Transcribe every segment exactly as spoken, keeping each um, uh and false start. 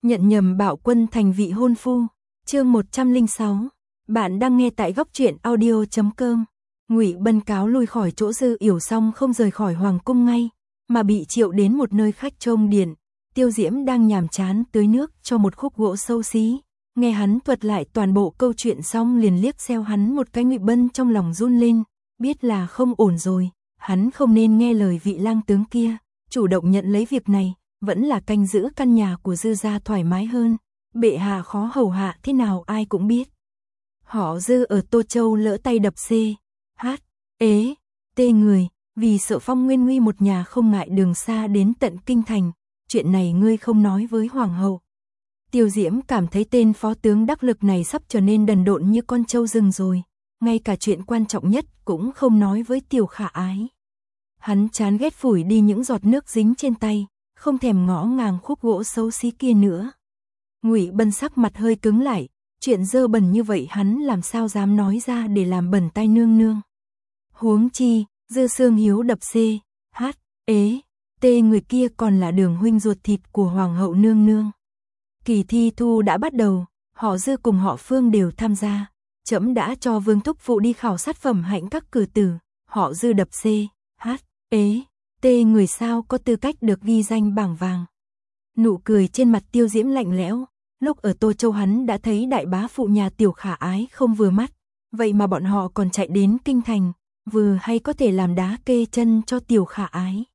Nhận nhầm Bảo Quân thành vị hôn phu. Chương một trăm lẻ sáu. Bạn đang nghe tại góc truyện audio chấm com. Ngụy Bân cáo lui khỏi chỗ Dư Yểu xong không rời khỏi hoàng cung ngay, mà bị triệu đến một nơi khách trông điện. Tiêu Diễm đang nhàm chán tưới nước cho một khúc gỗ xấu xí. Nghe hắn thuật lại toàn bộ câu chuyện xong liền liếc xéo hắn một cái. Ngụy Bân trong lòng run lên, biết là không ổn rồi, hắn không nên nghe lời vị lang tướng kia, chủ động nhận lấy việc này, vẫn là canh giữ căn nhà của Dư gia thoải mái hơn. Bệ hạ khó hầu hạ thế nào ai cũng biết. Họ Dư ở Tô Châu lỡ tay đập C, H, ế, tê người, vì sợ Phong Nguyên Nguy một nhà không ngại đường xa đến tận kinh thành, chuyện này ngươi không nói với hoàng hậu. Tiêu Diễm cảm thấy tên phó tướng đắc lực này sắp trở nên đần độn như con trâu rừng rồi, ngay cả chuyện quan trọng nhất cũng không nói với Tiểu Khả Ái. Hắn chán ghét phủi đi những giọt nước dính trên tay, không thèm ngó ngàng khúc gỗ xấu xí kia nữa. Ngụy Bân sắc mặt hơi cứng lại, chuyện dơ bẩn như vậy hắn làm sao dám nói ra để làm bẩn tai nương nương. Huống chi, Dư Sương Hiếu đập C, H, ế, tê người kia còn là Đường huynh ruột thịt của hoàng hậu nương nương. Kỳ thi thu đã bắt đầu, họ Dư cùng họ Phương đều tham gia. Trẫm đã cho Vương thúc phụ đi khảo sát phẩm hạnh các cử tử, họ Dư đập C, H, ế, tê người sao có tư cách được ghi danh bảng vàng. Nụ cười trên mặt Tiêu Diễm lạnh lẽo, lúc ở Tô Châu hắn đã thấy đại bá phụ nhà Tiểu Khả Ái không vừa mắt, vậy mà bọn họ còn chạy đến kinh thành, vừa hay có thể làm đá kê chân cho Tiểu Khả Ái.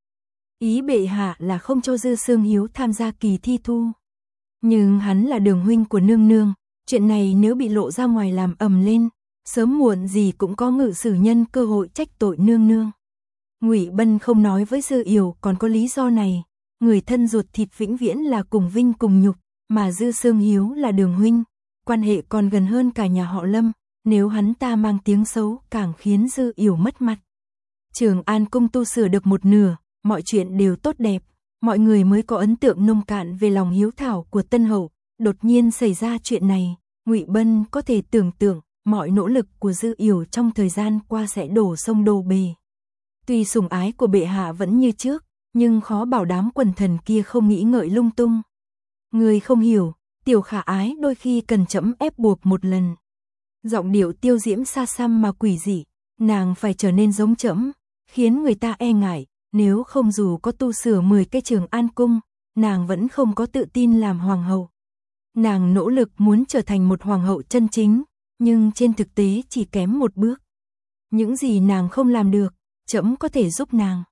Ý bệ hạ là không cho Dư Sương Hiếu tham gia kỳ thi thu. Nhưng hắn là Đường huynh của nương nương, chuyện này nếu bị lộ ra ngoài làm ầm lên, sớm muộn gì cũng có ngự sử nhân cơ hội trách tội nương nương. Ngụy Bân không nói với Dư Yểu còn có lý do này, người thân ruột thịt vĩnh viễn là cùng vinh cùng nhục, mà Dư Sương Hiếu là Đường huynh, quan hệ còn gần hơn cả nhà họ Lâm, nếu hắn ta mang tiếng xấu càng khiến Dư Yểu mất mặt. Trường An cung tu sửa được một nửa, mọi chuyện đều tốt đẹp, mọi người mới có ấn tượng nông cạn về lòng hiếu thảo của Tân hậu. Đột nhiên xảy ra chuyện này, Ngụy Bân có thể tưởng tượng mọi nỗ lực của Dư Yểu trong thời gian qua sẽ đổ sông đổ bể. Tuy sủng ái của bệ hạ vẫn như trước, nhưng khó bảo đám quần thần kia không nghĩ ngợi lung tung. Người không hiểu, Tiểu Khả Ái đôi khi cần trẫm ép buộc một lần. Giọng điệu Tiêu Diễm xa xăm mà quỷ dị, nàng phải trở nên giống trẫm, khiến người ta e ngại, nếu không dù có tu sửa mười cái Trường An cung, nàng vẫn không có tự tin làm hoàng hậu. Nàng nỗ lực muốn trở thành một hoàng hậu chân chính, nhưng trên thực tế chỉ kém một bước. Những gì nàng không làm được, trẫm có thể giúp nàng.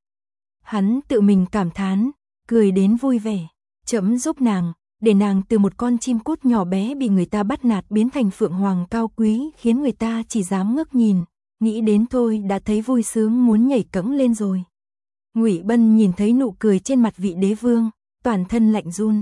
Hắn tự mình cảm thán, cười đến vui vẻ. Trẫm giúp nàng, để nàng từ một con chim cút nhỏ bé bị người ta bắt nạt biến thành phượng hoàng cao quý khiến người ta chỉ dám ngước nhìn. Nghĩ đến thôi đã thấy vui sướng muốn nhảy cẫng lên rồi. Ngụy Bân nhìn thấy nụ cười trên mặt vị đế vương, toàn thân lạnh run.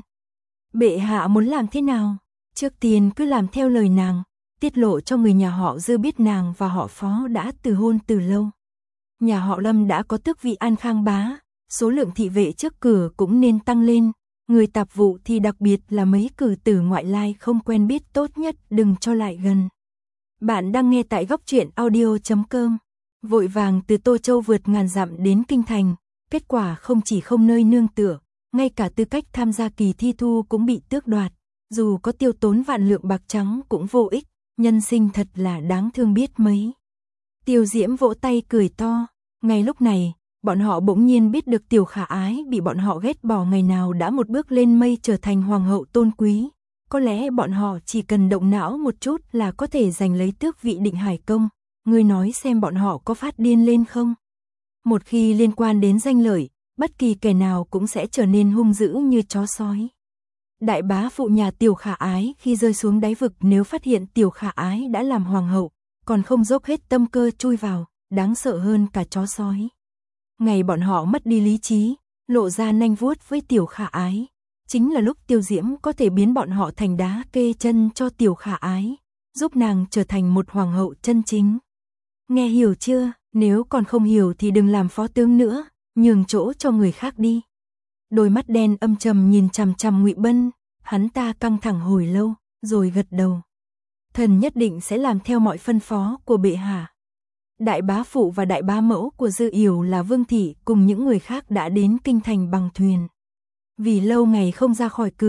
Bệ hạ muốn làm thế nào? Trước tiên cứ làm theo lời nàng, tiết lộ cho người nhà họ Dư biết nàng và họ Phó đã từ hôn từ lâu. Nhà họ Lâm đã có tước vị An Khang bá, số lượng thị vệ trước cửa cũng nên tăng lên, người tạp vụ thì đặc biệt là mấy cử tử ngoại lai không quen biết tốt nhất đừng cho lại gần. Bạn đang nghe tại góc truyện audio chấm com. Vội vàng từ Tô Châu vượt ngàn dặm đến kinh thành, kết quả không chỉ không nơi nương tựa, ngay cả tư cách tham gia kỳ thi thu cũng bị tước đoạt, dù có tiêu tốn vạn lượng bạc trắng cũng vô ích, nhân sinh thật là đáng thương biết mấy. Tiêu Diễm vỗ tay cười to, ngay lúc này, bọn họ bỗng nhiên biết được Tiểu Khả Ái bị bọn họ ghét bỏ ngày nào đã một bước lên mây trở thành hoàng hậu tôn quý, có lẽ bọn họ chỉ cần động não một chút là có thể giành lấy tước vị Định Hải công, ngươi nói xem bọn họ có phát điên lên không? Một khi liên quan đến danh lợi, bất kỳ kẻ nào cũng sẽ trở nên hung dữ như chó sói. Đại bá phụ nhà Tiểu Khả Ái khi rơi xuống đáy vực nếu phát hiện Tiểu Khả Ái đã làm hoàng hậu, còn không dốc hết tâm cơ chui vào, đáng sợ hơn cả chó sói. Ngày bọn họ mất đi lý trí, lộ ra nanh vuốt với Tiểu Khả Ái, chính là lúc Tiêu Diễm có thể biến bọn họ thành đá kê chân cho Tiểu Khả Ái, giúp nàng trở thành một hoàng hậu chân chính. Nghe hiểu chưa? Nếu còn không hiểu thì đừng làm phó tướng nữa, nhường chỗ cho người khác đi. Đôi mắt đen âm trầm nhìn chằm chằm Ngụy Bân, hắn ta căng thẳng hồi lâu, rồi gật đầu. Thần nhất định sẽ làm theo mọi phân phó của bệ hạ. Đại bá phụ và đại bá mẫu của Dư Yểu là Vương thị cùng những người khác đã đến kinh thành bằng thuyền. Vì lâu ngày không ra khỏi cửa,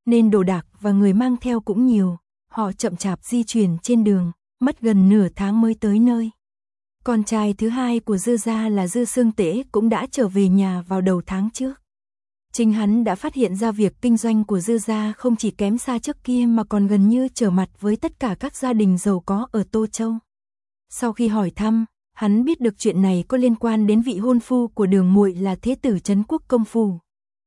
nên đồ đạc và người mang theo cũng nhiều, họ chậm chạp di chuyển trên đường, mất gần nửa tháng mới tới nơi. Con trai thứ hai của Dư gia là Dư Xương Tễ cũng đã trở về nhà vào đầu tháng trước. Chính hắn đã phát hiện ra việc kinh doanh của Dư gia không chỉ kém xa trước kia mà còn gần như trở mặt với tất cả các gia đình giàu có ở Tô Châu. Sau khi hỏi thăm, hắn biết được chuyện này có liên quan đến vị hôn phu của Đường muội là thế tử Trấn Quốc công phủ.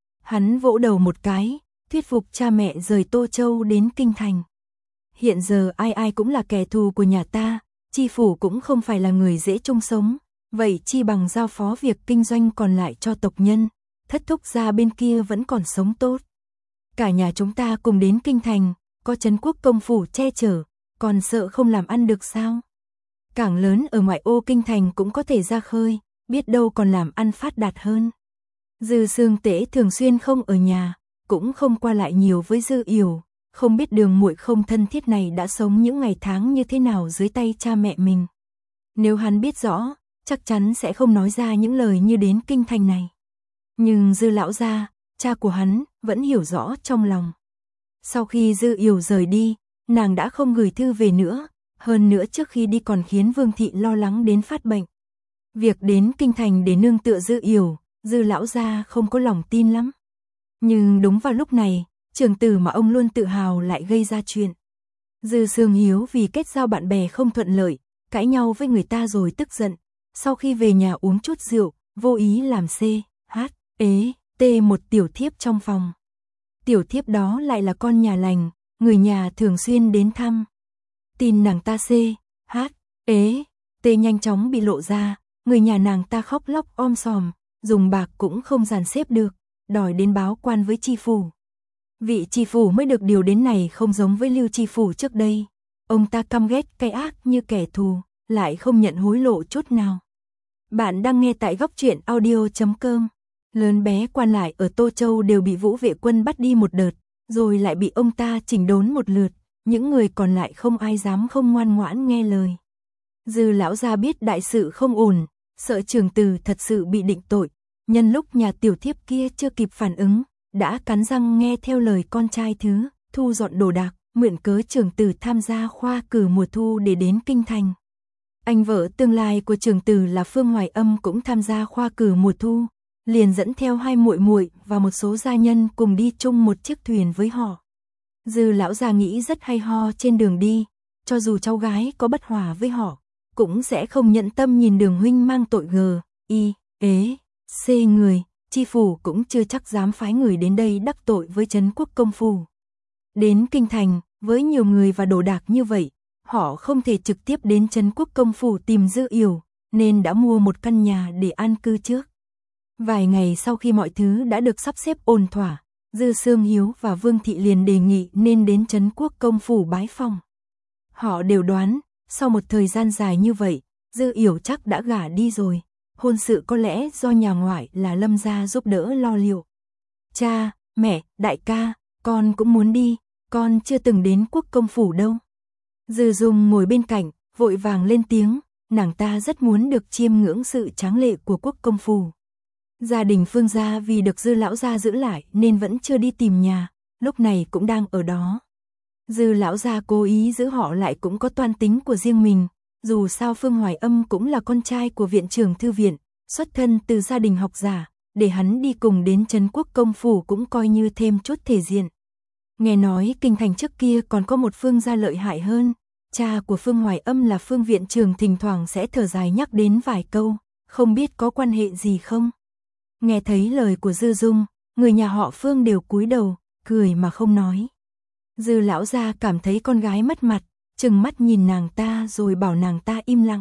Hắn vỗ đầu một cái, thuyết phục cha mẹ rời Tô Châu đến kinh thành. Hiện giờ ai ai cũng là kẻ thù của nhà ta, Chi phủ cũng không phải là người dễ chung sống, vậy chi bằng giao phó việc kinh doanh còn lại cho tộc nhân, Thất thúc gia bên kia vẫn còn sống tốt. Cả nhà chúng ta cùng đến kinh thành, có Trấn Quốc công phủ che chở, còn sợ không làm ăn được sao? Cảng lớn ở ngoại ô kinh thành cũng có thể ra khơi, biết đâu còn làm ăn phát đạt hơn. Dư Xương Tễ thường xuyên không ở nhà, cũng không qua lại nhiều với Dư Yểu, không biết Đường muội không thân thiết này đã sống những ngày tháng như thế nào dưới tay cha mẹ mình. Nếu hắn biết rõ, chắc chắn sẽ không nói ra những lời như đến kinh thành này. Nhưng Dư lão gia, cha của hắn, vẫn hiểu rõ trong lòng. Sau khi Dư Yểu rời đi, nàng đã không gửi thư về nữa, hơn nữa trước khi đi còn khiến Vương thị lo lắng đến phát bệnh. Việc đến kinh thành để nương tựa Dư Yểu, Dư lão gia không có lòng tin lắm. Nhưng đúng vào lúc này, trường tử mà ông luôn tự hào lại gây ra chuyện. Dư Sương Hiếu vì kết giao bạn bè không thuận lợi, cãi nhau với người ta rồi tức giận. Sau khi về nhà uống chút rượu, vô ý làm C, H, ế, T một tiểu thiếp trong phòng. Tiểu thiếp đó lại là con nhà lành, người nhà thường xuyên đến thăm. Tin nàng ta C, H, ế, T nhanh chóng bị lộ ra, người nhà nàng ta khóc lóc om sòm, dùng bạc cũng không dàn xếp được, đòi đến báo quan với tri phủ. Vị tri phủ mới được điều đến này không giống với Lưu tri phủ trước đây. Ông ta căm ghét cay ác như kẻ thù, lại không nhận hối lộ chút nào. Bạn đang nghe tại góc truyện audio chấm com. Lớn bé quan lại ở Tô Châu đều bị Vũ Vệ Quân bắt đi một đợt, rồi lại bị ông ta chỉnh đốn một lượt, những người còn lại không ai dám không ngoan ngoãn nghe lời. Dư lão gia biết đại sự không ổn, sợ trường tử thật sự bị định tội, nhân lúc nhà tiểu thiếp kia chưa kịp phản ứng, đã cắn răng nghe theo lời con trai thứ, thu dọn đồ đạc, mượn cớ trường tử tham gia khoa cử mùa thu để đến kinh thành. Anh vợ tương lai của trường tử là Phương Hoài Âm cũng tham gia khoa cử mùa thu, liền dẫn theo hai muội muội và một số gia nhân cùng đi chung một chiếc thuyền với họ. Dư lão gia nghĩ rất hay ho trên đường đi, cho dù cháu gái có bất hòa với họ, cũng sẽ không nhận tâm nhìn Đường huynh mang tội gờ, y, ế, c người, tri phủ cũng chưa chắc dám phái người đến đây đắc tội với Trấn Quốc công phủ. Đến kinh thành, với nhiều người và đồ đạc như vậy, họ không thể trực tiếp đến Trấn Quốc công phủ tìm Dư Yểu, nên đã mua một căn nhà để an cư trước. Vài ngày sau khi mọi thứ đã được sắp xếp ổn thỏa, Dư Sương Hiếu và Vương thị liền đề nghị nên đến Trấn Quốc công phủ bái phòng. Họ đều đoán, sau một thời gian dài như vậy, Dư Yểu chắc đã gả đi rồi, hôn sự có lẽ do nhà ngoại là Lâm gia giúp đỡ lo liệu. Cha, mẹ, đại ca, con cũng muốn đi, con chưa từng đến Quốc công phủ đâu. Dư Dung ngồi bên cạnh, vội vàng lên tiếng, nàng ta rất muốn được chiêm ngưỡng sự tráng lệ của Quốc công phủ. Gia đình Phương gia vì được Dư lão gia giữ lại nên vẫn chưa đi tìm nhà, lúc này cũng đang ở đó. Dư lão gia cố ý giữ họ lại cũng có toan tính của riêng mình, dù sao Phương Hoài Âm cũng là con trai của viện trưởng thư viện, xuất thân từ gia đình học giả, để hắn đi cùng đến Trấn Quốc công phủ cũng coi như thêm chút thể diện. Nghe nói kinh thành trước kia còn có một Phương gia lợi hại hơn, cha của Phương Hoài Âm là Phương viện trưởng thỉnh thoảng sẽ thở dài nhắc đến vài câu, không biết có quan hệ gì không. Nghe thấy lời của Dư Dung, người nhà họ Phương đều cúi đầu, cười mà không nói. Dư lão gia cảm thấy con gái mất mặt, trừng mắt nhìn nàng ta rồi bảo nàng ta im lặng.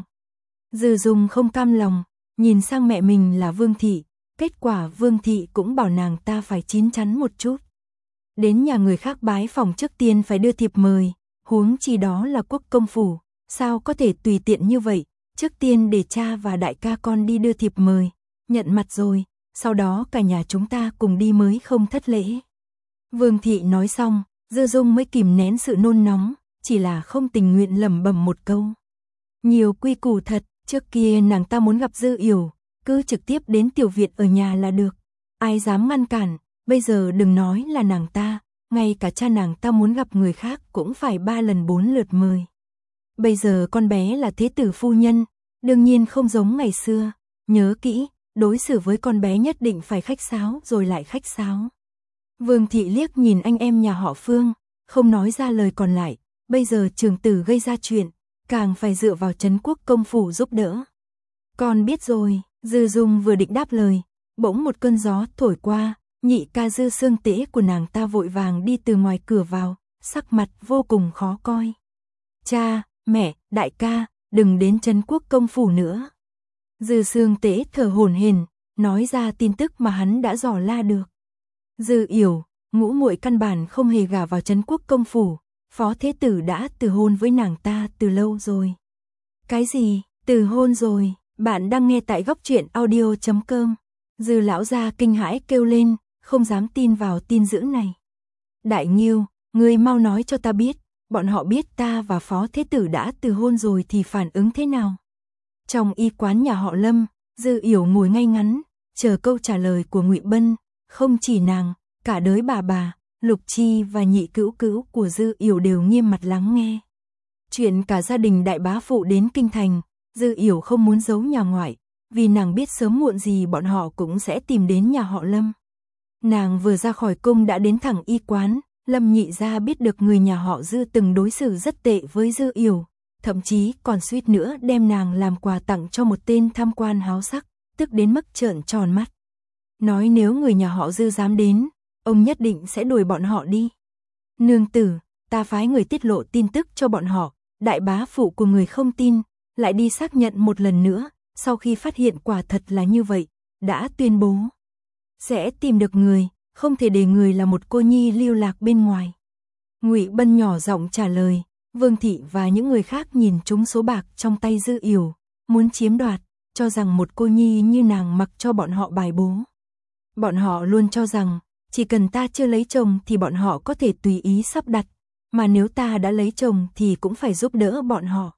Dư Dung không cam lòng, nhìn sang mẹ mình là Vương thị, kết quả Vương thị cũng bảo nàng ta phải chín chắn một chút. Đến nhà người khác bái phòng trước tiên phải đưa thiệp mời, huống chi đó là Quốc công phủ, sao có thể tùy tiện như vậy, trước tiên để cha và đại ca con đi đưa thiệp mời, nhận mặt rồi, sau đó cả nhà chúng ta cùng đi mới không thất lễ. Vương thị nói xong, Dư Dung mới kìm nén sự nôn nóng, chỉ là không tình nguyện lẩm bẩm một câu. Nhiều quy củ thật, trước kia nàng ta muốn gặp Dư Yểu, cứ trực tiếp đến tiểu viện ở nhà là được. Ai dám ngăn cản, bây giờ đừng nói là nàng ta, ngay cả cha nàng ta muốn gặp người khác cũng phải ba lần bốn lượt mời. Bây giờ con bé là thế tử phu nhân, đương nhiên không giống ngày xưa, nhớ kỹ, đối xử với con bé nhất định phải khách sáo rồi lại khách sáo. Vương thị liếc nhìn anh em nhà họ Phương, không nói ra lời còn lại, bây giờ trường tử gây ra chuyện, càng phải dựa vào Trấn Quốc công phủ giúp đỡ. Con biết rồi, Dư Dung vừa định đáp lời, bỗng một cơn gió thổi qua, nhị ca Dư Sương Tễ của nàng ta vội vàng đi từ ngoài cửa vào, sắc mặt vô cùng khó coi. Cha, mẹ, đại ca, đừng đến Trấn Quốc công phủ nữa. Dư Sương Tễ thở hổn hển, nói ra tin tức mà hắn đã dò la được. Dư Yểu, ngũ muội căn bản không hề gả vào Trấn Quốc công phủ, phó thế tử đã từ hôn với nàng ta từ lâu rồi. Cái gì, từ hôn rồi? Bạn đang nghe tại góc truyện audio chấm com. Dư lão gia kinh hãi kêu lên, không dám tin vào tin dữ này. Đại Nghiêu, ngươi mau nói cho ta biết, bọn họ biết ta và phó thế tử đã từ hôn rồi thì phản ứng thế nào? Trong y quán nhà họ Lâm, Dư Yểu ngồi ngay ngắn, chờ câu trả lời của Ngụy Bân. Không chỉ nàng, cả đới bà bà, Lục Chi và nhị cữu cữu của Dư Yểu đều nghiêm mặt lắng nghe. Chuyện cả gia đình đại bá phụ đến kinh thành, Dư Yểu không muốn giấu nhà ngoại, vì nàng biết sớm muộn gì bọn họ cũng sẽ tìm đến nhà họ Lâm. Nàng vừa ra khỏi cung đã đến thẳng y quán, Lâm nhị gia biết được người nhà họ Dư từng đối xử rất tệ với Dư Yểu, thậm chí còn suýt nữa đem nàng làm quà tặng cho một tên tham quan háo sắc, tức đến mức trợn tròn mắt. Nói nếu người nhà họ Dư dám đến, ông nhất định sẽ đuổi bọn họ đi. Nương tử, ta phái người tiết lộ tin tức cho bọn họ, đại bá phụ của người không tin, lại đi xác nhận một lần nữa, sau khi phát hiện quả thật là như vậy, đã tuyên bố sẽ tìm được người, không thể để người là một cô nhi lưu lạc bên ngoài. Ngụy Bân nhỏ giọng trả lời, Vương thị và những người khác nhìn trúng số bạc trong tay Dư Yểu, muốn chiếm đoạt, cho rằng một cô nhi như nàng mặc cho bọn họ bài bố. Bọn họ luôn cho rằng, chỉ cần ta chưa lấy chồng thì bọn họ có thể tùy ý sắp đặt, mà nếu ta đã lấy chồng thì cũng phải giúp đỡ bọn họ.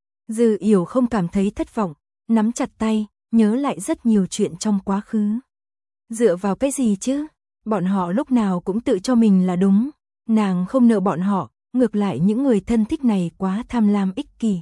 Dư Yểu không cảm thấy thất vọng, nắm chặt tay, nhớ lại rất nhiều chuyện trong quá khứ. Dựa vào cái gì chứ? Bọn họ lúc nào cũng tự cho mình là đúng, nàng không nợ bọn họ, ngược lại những người thân thích này quá tham lam ích kỷ.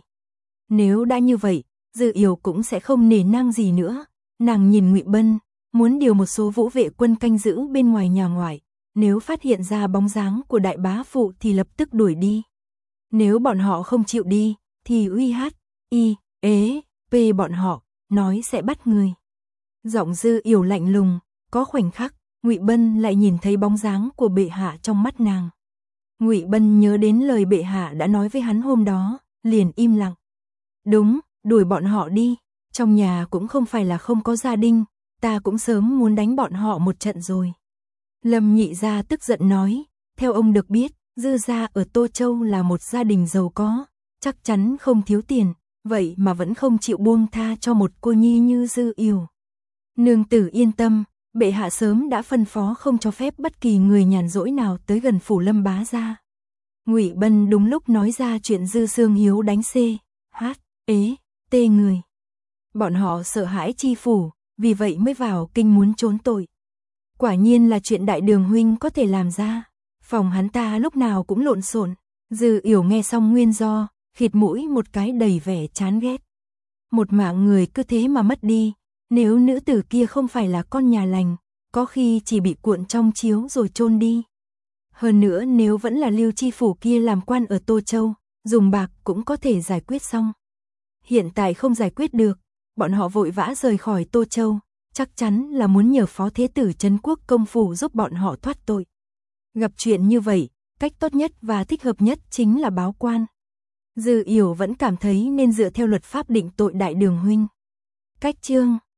Nếu đã như vậy, Dư Yểu cũng sẽ không nể nang gì nữa. Nàng nhìn Ngụy Bân, muốn điều một số vũ vệ quân canh giữ bên ngoài nhà ngoại, nếu phát hiện ra bóng dáng của đại bá phụ thì lập tức đuổi đi. Nếu bọn họ không chịu đi, thì uy hát, y, ế, p bọn họ, nói sẽ bắt người. Giọng Dư Yểu lạnh lùng, có khoảnh khắc, Ngụy Bân lại nhìn thấy bóng dáng của bệ hạ trong mắt nàng. Ngụy Bân nhớ đến lời bệ hạ đã nói với hắn hôm đó, liền im lặng. Đúng, đuổi bọn họ đi, trong nhà cũng không phải là không có gia đình, ta cũng sớm muốn đánh bọn họ một trận rồi. Lâm nhị gia tức giận nói, theo ông được biết, Dư gia ở Tô Châu là một gia đình giàu có, chắc chắn không thiếu tiền, vậy mà vẫn không chịu buông tha cho một cô nhi như Dư Yểu. Nương tử yên tâm, bệ hạ sớm đã phân phó không cho phép bất kỳ người nhàn rỗi nào tới gần phủ Lâm bá gia. Ngụy Bân đúng lúc nói ra chuyện Dư Sương Hiếu đánh C, H, ế, T người. Bọn họ sợ hãi chi phủ, vì vậy mới vào kinh muốn trốn tội. Quả nhiên là chuyện đại đường huynh có thể làm ra, phòng hắn ta lúc nào cũng lộn xộn. Dư Yểu nghe xong nguyên do, khịt mũi một cái đầy vẻ chán ghét. Một mạng người cứ thế mà mất đi, nếu nữ tử kia không phải là con nhà lành, có khi chỉ bị cuộn trong chiếu rồi chôn đi. Hơn nữa nếu vẫn là Lưu chi phủ kia làm quan ở Tô Châu, dùng bạc cũng có thể giải quyết xong. Hiện tại không giải quyết được, bọn họ vội vã rời khỏi Tô Châu, chắc chắn là muốn nhờ phó thế tử Trấn Quốc công phủ giúp bọn họ thoát tội. Gặp chuyện như vậy, cách tốt nhất và thích hợp nhất chính là báo quan. Dư Yểu vẫn cảm thấy nên dựa theo luật pháp định tội đại đường huynh. Cách chương